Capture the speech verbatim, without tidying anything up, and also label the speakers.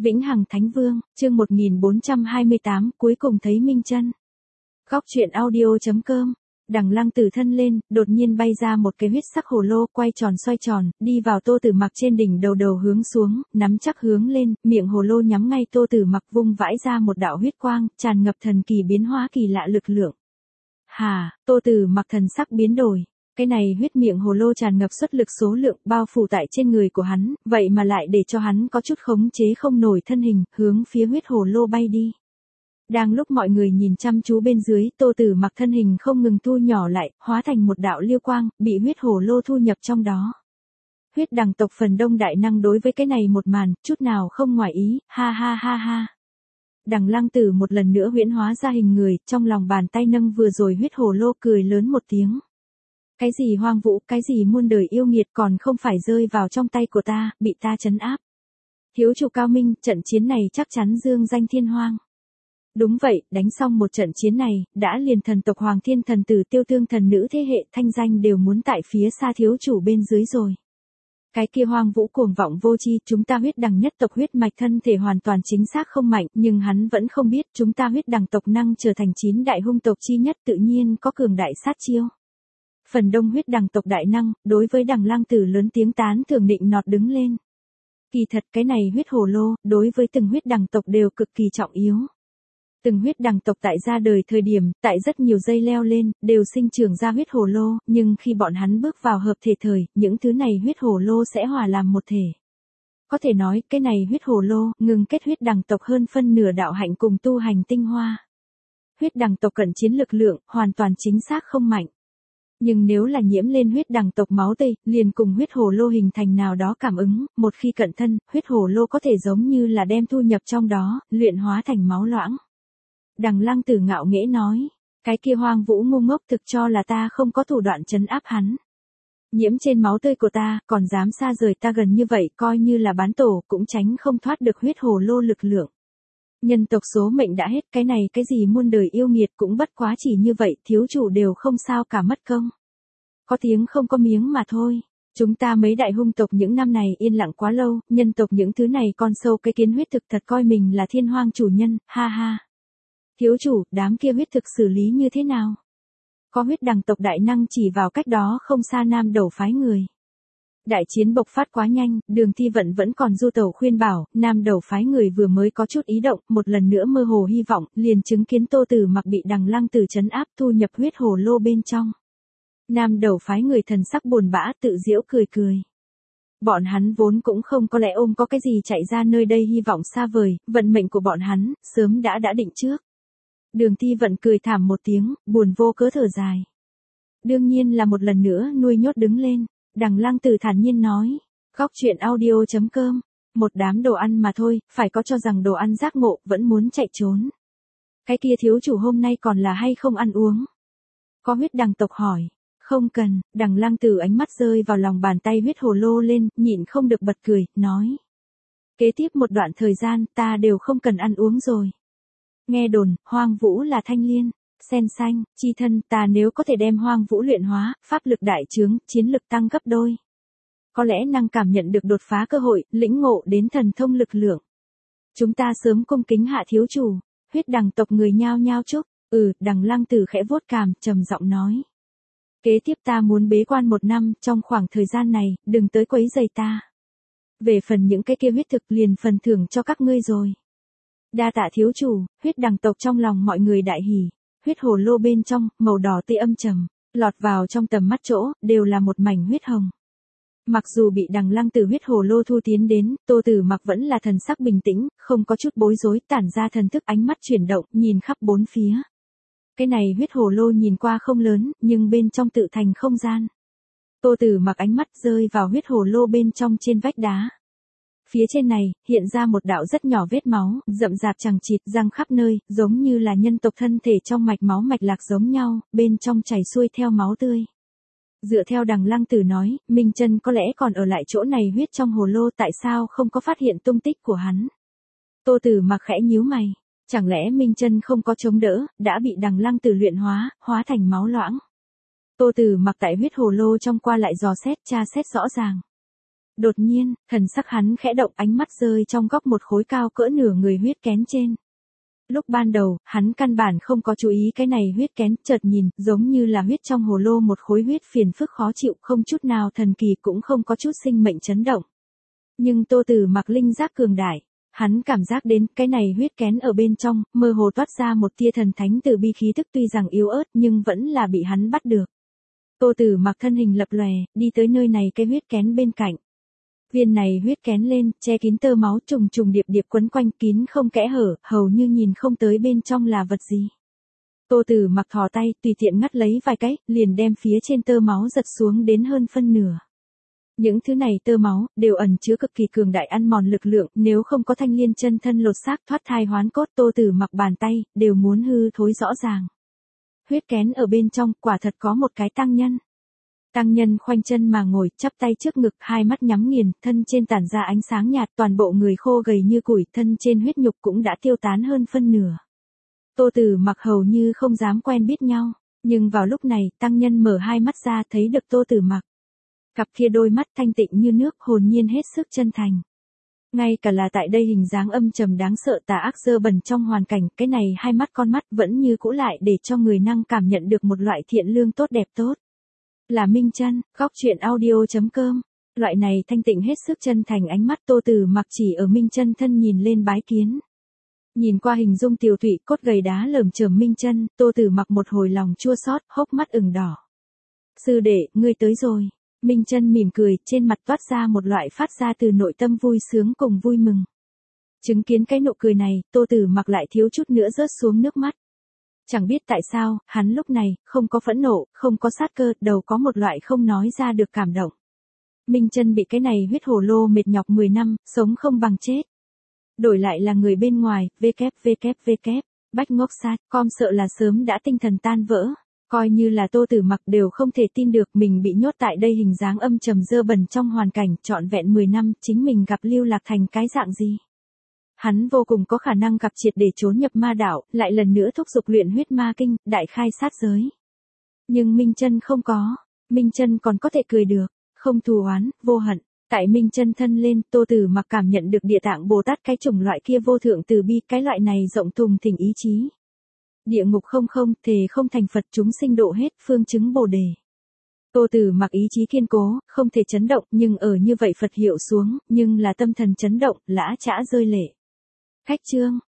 Speaker 1: Vĩnh Hằng Thánh Vương, chương một nghìn bốn trăm hai mươi tám, cuối cùng thấy Minh Chân. Góc truyện audio chấm com. Đằng Lăng Tử thân lên, đột nhiên bay ra một cái huyết sắc hồ lô, quay tròn xoay tròn, đi vào Tô Tử Mặc trên đỉnh đầu đầu hướng xuống, nắm chắc hướng lên, miệng hồ lô nhắm ngay Tô Tử Mặc, vung vãi ra một đạo huyết quang, tràn ngập thần kỳ biến hóa kỳ lạ lực lượng. Hà, Tô Tử Mặc thần sắc biến đổi. Cái này huyết miệng hồ lô tràn ngập xuất lực số lượng bao phủ tại trên người của hắn, vậy mà lại để cho hắn có chút khống chế không nổi thân hình, hướng phía huyết hồ lô bay đi. Đang lúc mọi người nhìn chăm chú bên dưới, Tô Tử Mặc thân hình không ngừng thu nhỏ lại, hóa thành một đạo liêu quang, bị huyết hồ lô thu nhập trong đó. Huyết đằng tộc phần đông đại năng đối với cái này một màn, chút nào không ngoài ý, ha ha ha ha. Đằng Lăng Tử một lần nữa huyễn hóa ra hình người, trong lòng bàn tay nâng vừa rồi huyết hồ lô, cười lớn một tiếng. Cái gì hoang vũ, cái gì muôn đời yêu nghiệt, còn không phải rơi vào trong tay của ta, bị ta trấn áp. Thiếu chủ cao minh, trận chiến này chắc chắn dương danh thiên hoang. Đúng vậy, đánh xong một trận chiến này, đã liền thần tộc Hoàng Thiên thần tử Tiêu Tương thần nữ thế hệ thanh danh đều muốn tại phía xa thiếu chủ bên dưới rồi. Cái kia hoang vũ cuồng vọng vô tri, chúng ta huyết đằng nhất tộc huyết mạch thân thể hoàn toàn chính xác không mạnh, nhưng hắn vẫn không biết chúng ta huyết đằng tộc năng trở thành chín đại hung tộc chi nhất tự nhiên có cường đại sát chiêu. Phần đông huyết đằng tộc đại năng, đối với Đằng Lăng Tử lớn tiếng tán thưởng định nọt đứng lên. Kỳ thật cái này huyết hồ lô, đối với từng huyết đằng tộc đều cực kỳ trọng yếu. Từng huyết đằng tộc tại ra đời thời điểm, tại rất nhiều dây leo lên, đều sinh trưởng ra huyết hồ lô, nhưng khi bọn hắn bước vào hợp thể thời, những thứ này huyết hồ lô sẽ hòa làm một thể. Có thể nói, cái này huyết hồ lô, ngừng kết huyết đằng tộc hơn phân nửa đạo hạnh cùng tu hành tinh hoa. Huyết đằng tộc cận chiến lực lượng, hoàn toàn chính xác không mạnh. Nhưng nếu là nhiễm lên huyết đằng tộc máu tươi, liền cùng huyết hồ lô hình thành nào đó cảm ứng, một khi cận thân, huyết hồ lô có thể giống như là đem thu nhập trong đó, luyện hóa thành máu loãng. Đằng Lăng Tử ngạo nghễ nói, cái kia hoang vũ ngu ngốc thực cho là ta không có thủ đoạn trấn áp hắn. Nhiễm trên máu tươi của ta, còn dám xa rời ta gần như vậy, coi như là bán tổ, cũng tránh không thoát được huyết hồ lô lực lượng. Nhân tộc số mệnh đã hết, cái này cái gì muôn đời yêu nghiệt cũng bất quá chỉ như vậy, thiếu chủ đều không sao cả mất công. Có tiếng không có miếng mà thôi. Chúng ta mấy đại hung tộc những năm này yên lặng quá lâu, nhân tộc những thứ này con sâu cái kiến huyết thực thật coi mình là thiên hoang chủ nhân, ha ha. Thiếu chủ, đám kia huyết thực xử lý như thế nào? Có huyết đằng tộc đại năng chỉ vào cách đó không xa Nam Đầu phái người. Đại chiến bộc phát quá nhanh, Đường Thi Vận vẫn còn du tẩu khuyên bảo, Nam Đầu phái người vừa mới có chút ý động, một lần nữa mơ hồ hy vọng, liền chứng kiến Tô Tử Mặc bị Đằng Lăng Tử trấn áp thu nhập huyết hồ lô bên trong. Nam Đầu phái người thần sắc buồn bã tự giễu cười cười. Bọn hắn vốn cũng không có lẽ ôm có cái gì chạy ra nơi đây hy vọng xa vời, vận mệnh của bọn hắn, sớm đã đã định trước. Đường Thi Vận cười thảm một tiếng, buồn vô cớ thở dài. Đương nhiên là một lần nữa nuôi nhốt đứng lên. Đằng Lăng Tử thản nhiên nói, góc truyện audio chấm com, một đám đồ ăn mà thôi, phải có cho rằng đồ ăn giác ngộ, vẫn muốn chạy trốn. Cái kia thiếu chủ hôm nay còn là hay không ăn uống? Có huyết đằng tộc hỏi, không cần, Đằng Lăng Tử ánh mắt rơi vào lòng bàn tay huyết hồ lô lên, nhịn không được bật cười, nói. Kế tiếp một đoạn thời gian, ta đều không cần ăn uống rồi. Nghe đồn, hoang vũ là thanh liên. Sen xanh, chi thân, ta nếu có thể đem hoang vũ luyện hóa, pháp lực đại trướng, chiến lực tăng gấp đôi. Có lẽ năng cảm nhận được đột phá cơ hội, lĩnh ngộ đến thần thông lực lượng. Chúng ta sớm cung kính hạ thiếu chủ, huyết đằng tộc người nhao nhao chúc, ừ, Đằng Lăng Tử khẽ vuốt cằm, trầm giọng nói. Kế tiếp ta muốn bế quan một năm, trong khoảng thời gian này, đừng tới quấy rầy ta. Về phần những cái kia huyết thực liền phần thưởng cho các ngươi rồi. Đa tạ thiếu chủ, huyết đằng tộc trong lòng mọi người đại hỉ. Huyết hồ lô bên trong, màu đỏ tươi âm trầm, lọt vào trong tầm mắt chỗ, đều là một mảnh huyết hồng. Mặc dù bị Đằng Lăng Tử huyết hồ lô thu tiến đến, Tô Tử Mặc vẫn là thần sắc bình tĩnh, không có chút bối rối, tản ra thần thức ánh mắt chuyển động, nhìn khắp bốn phía. Cái này huyết hồ lô nhìn qua không lớn, nhưng bên trong tự thành không gian. Tô Tử Mặc ánh mắt rơi vào huyết hồ lô bên trong trên vách đá. Phía trên này, hiện ra một đạo rất nhỏ vết máu, rậm rạp chằng chịt, răng khắp nơi, giống như là nhân tộc thân thể trong mạch máu mạch lạc giống nhau, bên trong chảy xuôi theo máu tươi. Dựa theo Đằng Lăng Tử nói, Minh Chân có lẽ còn ở lại chỗ này huyết trong hồ lô, tại sao không có phát hiện tung tích của hắn. Tô Tử Mặc khẽ nhíu mày, chẳng lẽ Minh Chân không có chống đỡ, đã bị Đằng Lăng Tử luyện hóa, hóa thành máu loãng. Tô Tử Mặc tại huyết hồ lô trong qua lại dò xét tra xét rõ ràng. Đột nhiên, thần sắc hắn khẽ động, ánh mắt rơi trong góc một khối cao cỡ nửa người huyết kén trên. Lúc ban đầu, hắn căn bản không có chú ý cái này huyết kén, chợt nhìn, giống như là huyết trong hồ lô một khối huyết phiền phức khó chịu, không chút nào thần kỳ cũng không có chút sinh mệnh chấn động. Nhưng Tô Tử Mặc linh giác cường đại, hắn cảm giác đến cái này huyết kén ở bên trong, mơ hồ toát ra một tia thần thánh từ bi khí tức, tuy rằng yếu ớt nhưng vẫn là bị hắn bắt được. Tô Tử Mặc thân hình lập lòe, đi tới nơi này cái huyết kén bên cạnh. Viên này huyết kén lên, che kín tơ máu trùng trùng điệp điệp quấn quanh kín không kẽ hở, hầu như nhìn không tới bên trong là vật gì. Tô Tử Mặc thò tay, tùy tiện ngắt lấy vài cái, liền đem phía trên tơ máu giật xuống đến hơn phân nửa. Những thứ này tơ máu, đều ẩn chứa cực kỳ cường đại ăn mòn lực lượng, nếu không có Thanh Liên chân thân lột xác thoát thai hoán cốt, Tô Tử Mặc bàn tay, đều muốn hư thối rõ ràng. Huyết kén ở bên trong, quả thật có một cái tăng nhân. Tăng nhân khoanh chân mà ngồi, chắp tay trước ngực, hai mắt nhắm nghiền, thân trên tản ra ánh sáng nhạt, toàn bộ người khô gầy như củi, thân trên huyết nhục cũng đã tiêu tán hơn phân nửa. Tô Tử Mặc hầu như không dám quen biết nhau, nhưng vào lúc này, tăng nhân mở hai mắt ra thấy được Tô Tử Mặc. Cặp kia đôi mắt thanh tịnh như nước, hồn nhiên hết sức chân thành. Ngay cả là tại đây hình dáng âm trầm đáng sợ tà ác dơ bẩn trong hoàn cảnh, cái này hai mắt con mắt vẫn như cũ lại để cho người năng cảm nhận được một loại thiện lương tốt đẹp tốt. Là Minh Chân, góc truyện audio chấm com. Loại này thanh tịnh hết sức chân thành ánh mắt Tô Tử Mặc chỉ ở Minh Chân thân nhìn lên bái kiến. Nhìn qua hình dung tiều tụy cốt gầy đá lởm chởm Minh Chân, Tô Tử Mặc một hồi lòng chua xót, hốc mắt ửng đỏ. Sư đệ, ngươi tới rồi. Minh Chân mỉm cười, trên mặt toát ra một loại phát ra từ nội tâm vui sướng cùng vui mừng. Chứng kiến cái nụ cười này, Tô Tử Mặc lại thiếu chút nữa rớt xuống nước mắt. Chẳng biết tại sao, hắn lúc này, không có phẫn nộ, không có sát cơ, đầu có một loại không nói ra được cảm động. Minh Chân bị cái này huyết hồ lô mệt nhọc mười năm, sống không bằng chết. Đổi lại là người bên ngoài, www, bách ngốc sát, com sợ là sớm đã tinh thần tan vỡ. Coi như là Tô Tử Mặc đều không thể tin được mình bị nhốt tại đây hình dáng âm trầm dơ bẩn trong hoàn cảnh trọn vẹn mười năm, chính mình gặp lưu lạc thành cái dạng gì. Hắn vô cùng có khả năng gặp triệt để trốn nhập ma đảo, lại lần nữa thúc giục luyện huyết ma kinh, đại khai sát giới. Nhưng Minh Chân không có, Minh Chân còn có thể cười được, không thù oán, vô hận. Tại Minh Chân thân lên, Tô Tử Mặc cảm nhận được Địa Tạng Bồ Tát cái chủng loại kia vô thượng từ bi, cái loại này rộng thùng thình ý chí. Địa ngục không không, thề không thành Phật, chúng sinh độ hết, phương chứng Bồ đề. Tô Tử Mặc ý chí kiên cố, không thể chấn động, nhưng ở như vậy Phật hiệu xuống, nhưng là tâm thần chấn động, lã chã rơi lệ. Khách chương,